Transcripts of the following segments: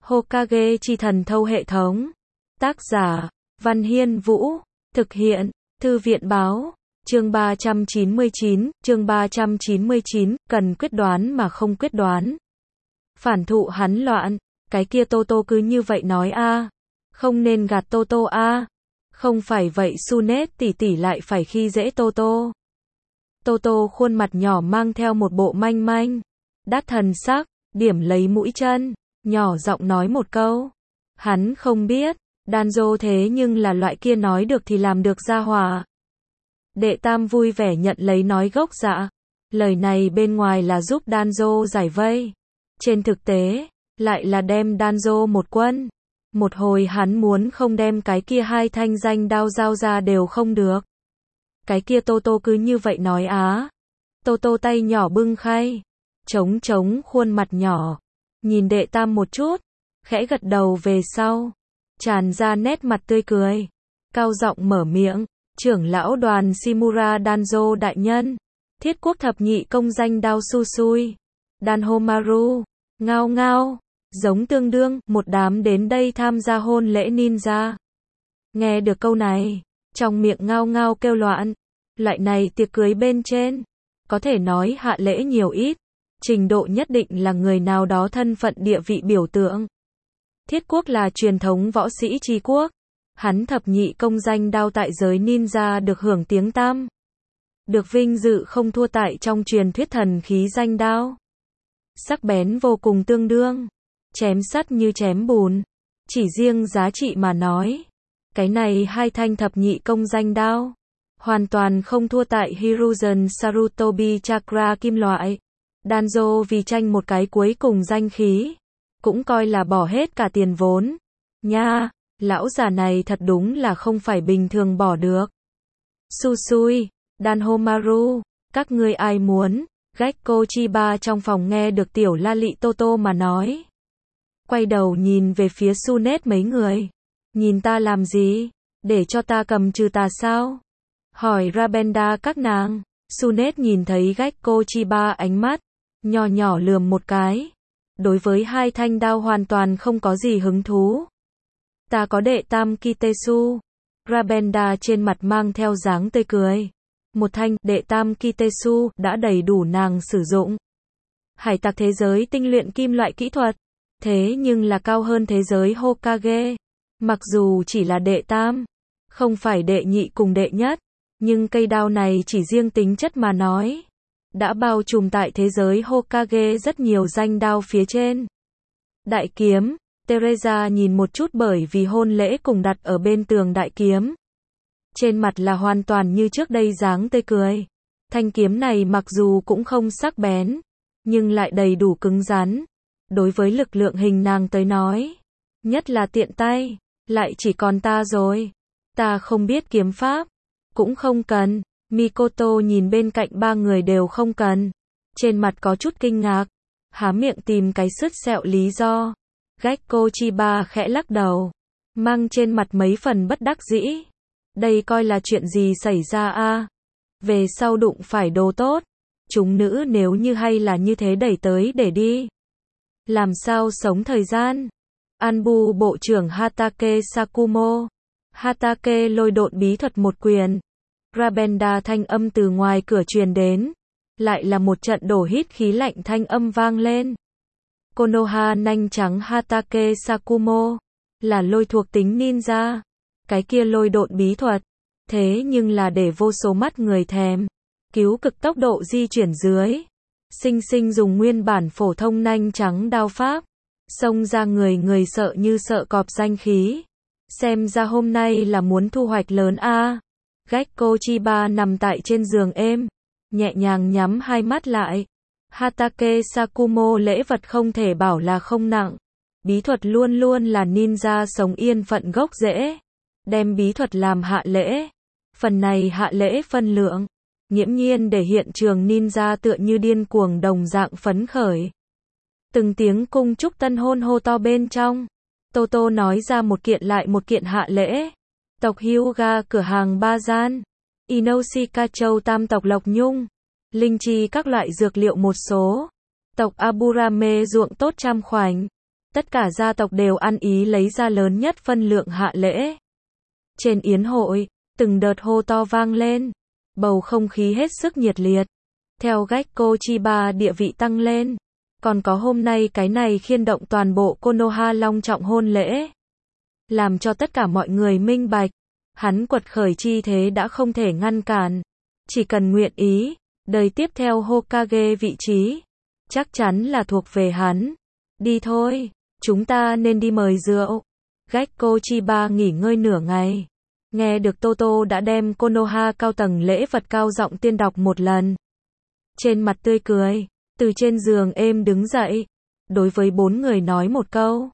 Hokage chi thần thâu hệ thống. Tác giả, Văn Hiên Vũ. Thực hiện, Thư viện báo. Chương 399, cần quyết đoán mà không quyết đoán. Phản thụ hắn loạn, cái kia Toto cứ như vậy nói a, không nên gạt Toto a. Không phải vậy Tsunade tỷ tỷ lại phải khi dễ Toto. Toto khuôn mặt nhỏ mang theo một bộ manh manh đát thần sắc, điểm lấy mũi chân, nhỏ giọng nói một câu. Hắn không biết, Danzo thế nhưng là loại kia nói được thì làm được gia hỏa. Đệ tam vui vẻ nhận lấy nói gốc dạ. Lời này bên ngoài là giúp Danzo giải vây. Trên thực tế, lại là đem Danzo một quân. Một hồi hắn muốn không đem cái kia hai thanh danh đao giao ra đều không được. Cái kia Toto cứ như vậy nói á. Toto tay nhỏ bưng khay, chống khuôn mặt nhỏ, nhìn đệ tam một chút, khẽ gật đầu về sau, tràn ra nét mặt tươi cười, cao giọng mở miệng, trưởng lão đoàn Shimura Danzo đại nhân, thiết quốc thập nhị công danh đao Susui, Danhomaru, ngao ngao, giống tương đương, một đám đến đây tham gia hôn lễ ninja. Nghe được câu này, trong miệng ngao ngao kêu loạn, loại này tiệc cưới bên trên, có thể nói hạ lễ nhiều ít, trình độ nhất định là người nào đó thân phận địa vị biểu tượng. Thiết quốc là truyền thống võ sĩ tri quốc, hắn thập nhị công danh đao tại giới ninja được hưởng tiếng tăm. Được vinh dự không thua tại trong truyền thuyết thần khí danh đao. Sắc bén vô cùng tương đương, chém sắt như chém bùn, chỉ riêng giá trị mà nói. Cái này hai thanh thập nhị công danh đao, hoàn toàn không thua tại Hiruzen Sarutobi Chakra kim loại. Danzo vì tranh một cái cuối cùng danh khí, cũng coi là bỏ hết cả tiền vốn. Nha, lão già này thật đúng là không phải bình thường bỏ được. Susui, Danhomaru, các ngươi ai muốn? Gekko Chiba trong phòng nghe được tiểu la lị Toto mà nói. Quay đầu nhìn về phía Tsunade mấy người. Nhìn ta làm gì? Để cho ta cầm trừ tà sao? Hỏi Rabenda các nàng. Tsunade nhìn thấy Gekko Chiba ánh mắt nhỏ nhỏ lườm một cái. Đối với hai thanh đao hoàn toàn không có gì hứng thú. Ta có đệ tam Kitesu. Rabenda trên mặt mang theo dáng tươi cười. Một thanh đệ tam Kitesu đã đầy đủ nàng sử dụng. Hải tặc thế giới tinh luyện kim loại kỹ thuật. Thế nhưng là cao hơn thế giới Hokage. Mặc dù chỉ là đệ tam, không phải đệ nhị cùng đệ nhất, nhưng cây đao này chỉ riêng tính chất mà nói, đã bao trùm tại thế giới Hokage rất nhiều danh đao phía trên. Đại kiếm, Teresa nhìn một chút bởi vì hôn lễ cùng đặt ở bên tường đại kiếm. Trên mặt là hoàn toàn như trước đây dáng tươi cười. Thanh kiếm này mặc dù cũng không sắc bén, nhưng lại đầy đủ cứng rắn. Đối với lực lượng hình nàng tới nói, nhất là tiện tay, lại chỉ còn ta rồi. Ta không biết kiếm pháp, cũng không cần. Mikoto nhìn bên cạnh ba người đều không cần. Trên mặt có chút kinh ngạc, há miệng tìm cái sứt sẹo lý do. Gekko Chiba khẽ lắc đầu, mang trên mặt mấy phần bất đắc dĩ. Đây coi là chuyện gì xảy ra a? Về sau đụng phải đồ tốt, chúng nữ nếu như hay là như thế đẩy tới để đi. Làm sao sống thời gian? Anbu bộ trưởng Hatake Sakumo. Hatake lôi độn bí thuật một quyền. Rabenda thanh âm từ ngoài cửa truyền đến. Lại là một trận đổ hít khí lạnh thanh âm vang lên. Konoha nanh trắng Hatake Sakumo. Là lôi thuộc tính ninja. Cái kia lôi độn bí thuật. Thế nhưng là để vô số mắt người thèm. Cứu cực tốc độ di chuyển dưới. Sinh dùng nguyên bản phổ thông nanh trắng đao pháp. Xông ra người sợ như sợ cọp danh khí. Xem ra hôm nay là muốn thu hoạch lớn a. Gekko Chiba nằm tại trên giường êm, nhẹ nhàng nhắm hai mắt lại. Hatake Sakumo lễ vật không thể bảo là không nặng. Bí thuật luôn luôn là ninja sống yên phận gốc rễ. Đem bí thuật làm hạ lễ. Phần này hạ lễ phân lượng, nghiễm nhiên để hiện trường ninja tựa như điên cuồng đồng dạng phấn khởi. Từng tiếng cung chúc tân hôn hô to bên trong. Toto nói ra một kiện lại một kiện hạ lễ. Tộc Hyuga cửa hàng ba gian. Inoshika Châu tam tộc Lộc Nhung. Linh chi các loại dược liệu một số. Tộc Aburame ruộng tốt trăm khoảnh. Tất cả gia tộc đều ăn ý lấy ra lớn nhất phân lượng hạ lễ. Trên yến hội, từng đợt hô to vang lên, bầu không khí hết sức nhiệt liệt. Theo Gekko Chiba địa vị tăng lên, còn có hôm nay cái này khiên động toàn bộ Konoha long trọng hôn lễ. Làm cho tất cả mọi người minh bạch, hắn quật khởi chi thế đã không thể ngăn cản. Chỉ cần nguyện ý, đời tiếp theo Hokage vị trí, chắc chắn là thuộc về hắn. Đi thôi, chúng ta nên đi mời rượu. Gekko Chiba nghỉ ngơi nửa ngày. Nghe được Toto đã đem Konoha cao tầng lễ vật cao giọng tiên đọc một lần. Trên mặt tươi cười, từ trên giường êm đứng dậy. Đối với 4 người nói một câu.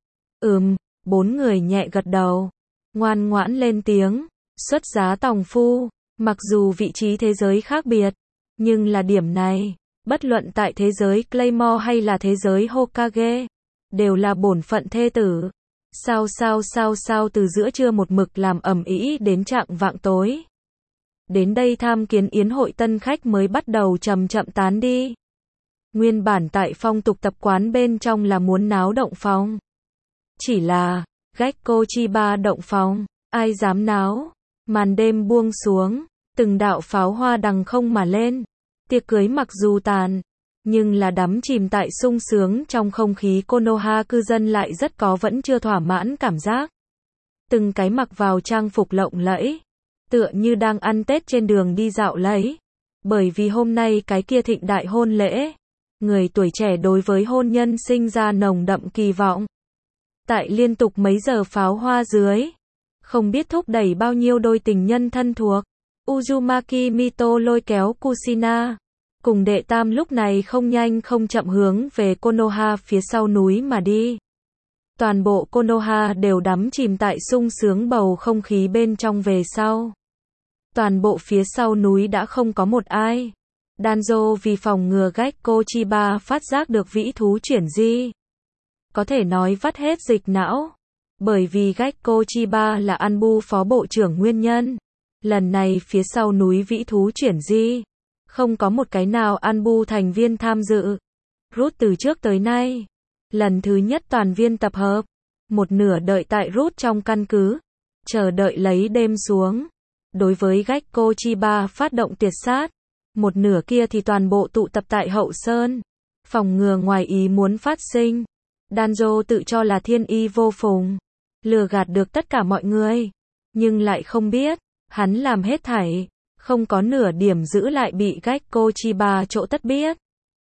4 người nhẹ gật đầu. Ngoan ngoãn lên tiếng. Xuất giá tòng phu. Mặc dù vị trí thế giới khác biệt, nhưng là điểm này, bất luận tại thế giới Claymore hay là thế giới Hokage, đều là bổn phận thê tử. Sao từ giữa trưa một mực làm ầm ĩ đến trạng vạng tối. Đến đây tham kiến yến hội tân khách mới bắt đầu chậm chậm tán đi. Nguyên bản tại phong tục tập quán bên trong là muốn náo động phòng. Chỉ là, Gekko Chiba động phòng, ai dám náo. Màn đêm buông xuống, từng đạo pháo hoa đằng không mà lên. Tiệc cưới mặc dù tàn, nhưng là đắm chìm tại sung sướng trong không khí. Konoha cư dân lại rất có vẫn chưa thỏa mãn cảm giác. Từng cái mặc vào trang phục lộng lẫy, tựa như đang ăn Tết trên đường đi dạo lấy. Bởi vì hôm nay cái kia thịnh đại hôn lễ, người tuổi trẻ đối với hôn nhân sinh ra nồng đậm kỳ vọng. Tại liên tục mấy giờ pháo hoa dưới, không biết thúc đẩy bao nhiêu đôi tình nhân thân thuộc. Uzumaki Mito lôi kéo Kushina, cùng đệ tam lúc này không nhanh không chậm hướng về Konoha phía sau núi mà đi. Toàn bộ Konoha đều đắm chìm tại sung sướng bầu không khí bên trong về sau. Toàn bộ phía sau núi đã không có một ai. Danzo vì phòng ngừa Gekko Chiba phát giác được vĩ thú chuyển di, có thể nói vắt hết dịch não. Bởi vì Gekko Chiba là Anbu phó bộ trưởng nguyên nhân. Lần này phía sau núi vĩ thú chuyển di, không có một cái nào Anbu thành viên tham dự. Root từ trước tới nay, lần thứ nhất toàn viên tập hợp, một nửa đợi tại Root trong căn cứ, chờ đợi lấy đêm xuống. Đối với Gekko Chiba phát động tiệt sát, một nửa kia thì toàn bộ tụ tập tại hậu sơn, phòng ngừa ngoài ý muốn phát sinh. Danzo tự cho là thiên y vô phùng, lừa gạt được tất cả mọi người, nhưng lại không biết, hắn làm hết thảy, không có nửa điểm giữ lại bị Gekko Chiba chỗ tất biết.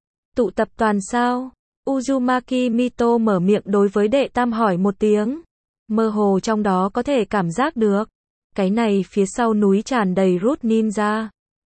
Tụ tập toàn sao? Uzumaki Mito mở miệng đối với đệ tam hỏi một tiếng. Mơ hồ trong đó có thể cảm giác được. Cái này phía sau núi tràn đầy Root ninja.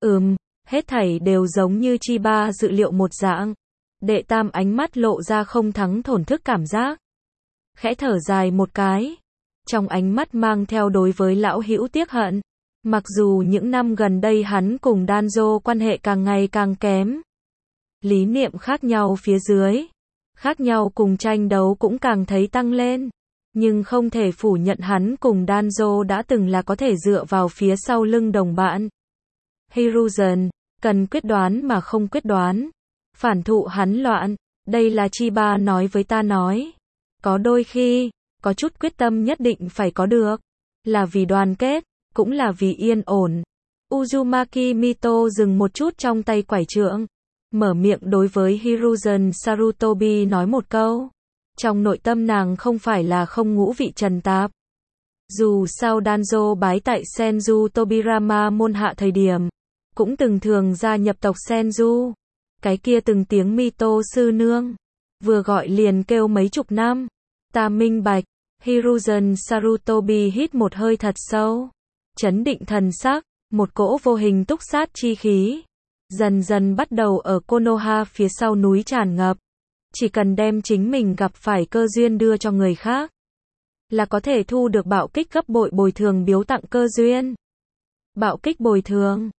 Hết thảy đều giống như Chiba dự liệu một dạng. Đệ tam ánh mắt lộ ra không thắng thổn thức cảm giác. Khẽ thở dài một cái. Trong ánh mắt mang theo đối với lão hữu tiếc hận. Mặc dù những năm gần đây hắn cùng Danzo quan hệ càng ngày càng kém. Lý niệm khác nhau phía dưới. Khác nhau cùng tranh đấu cũng càng thấy tăng lên. Nhưng không thể phủ nhận hắn cùng Danzo đã từng là có thể dựa vào phía sau lưng đồng bạn. Hiruzen, cần quyết đoán mà không quyết đoán. Phản thụ hắn loạn. Đây là Chiba nói với ta nói. Có đôi khi, có chút quyết tâm nhất định phải có được. Là vì đoàn kết, cũng là vì yên ổn. Uzumaki Mito dừng một chút trong tay quải trượng. Mở miệng đối với Hiruzen Sarutobi nói một câu. Trong nội tâm nàng không phải là không ngũ vị trần tạp. Dù sao Danzo bái tại Senju Tobirama môn hạ thời điểm, cũng từng thường gia nhập tộc Senju. Cái kia từng tiếng Mito sư nương, vừa gọi liền kêu mấy chục năm. Ta minh bạch. Hiruzen Sarutobi hít một hơi thật sâu, chấn định thần sắc, một cỗ vô hình túc sát chi khí dần dần bắt đầu ở Konoha phía sau núi tràn ngập. Chỉ cần đem chính mình gặp phải cơ duyên đưa cho người khác, là có thể thu được bạo kích gấp bội bồi thường biếu tặng cơ duyên. Bạo kích bồi thường,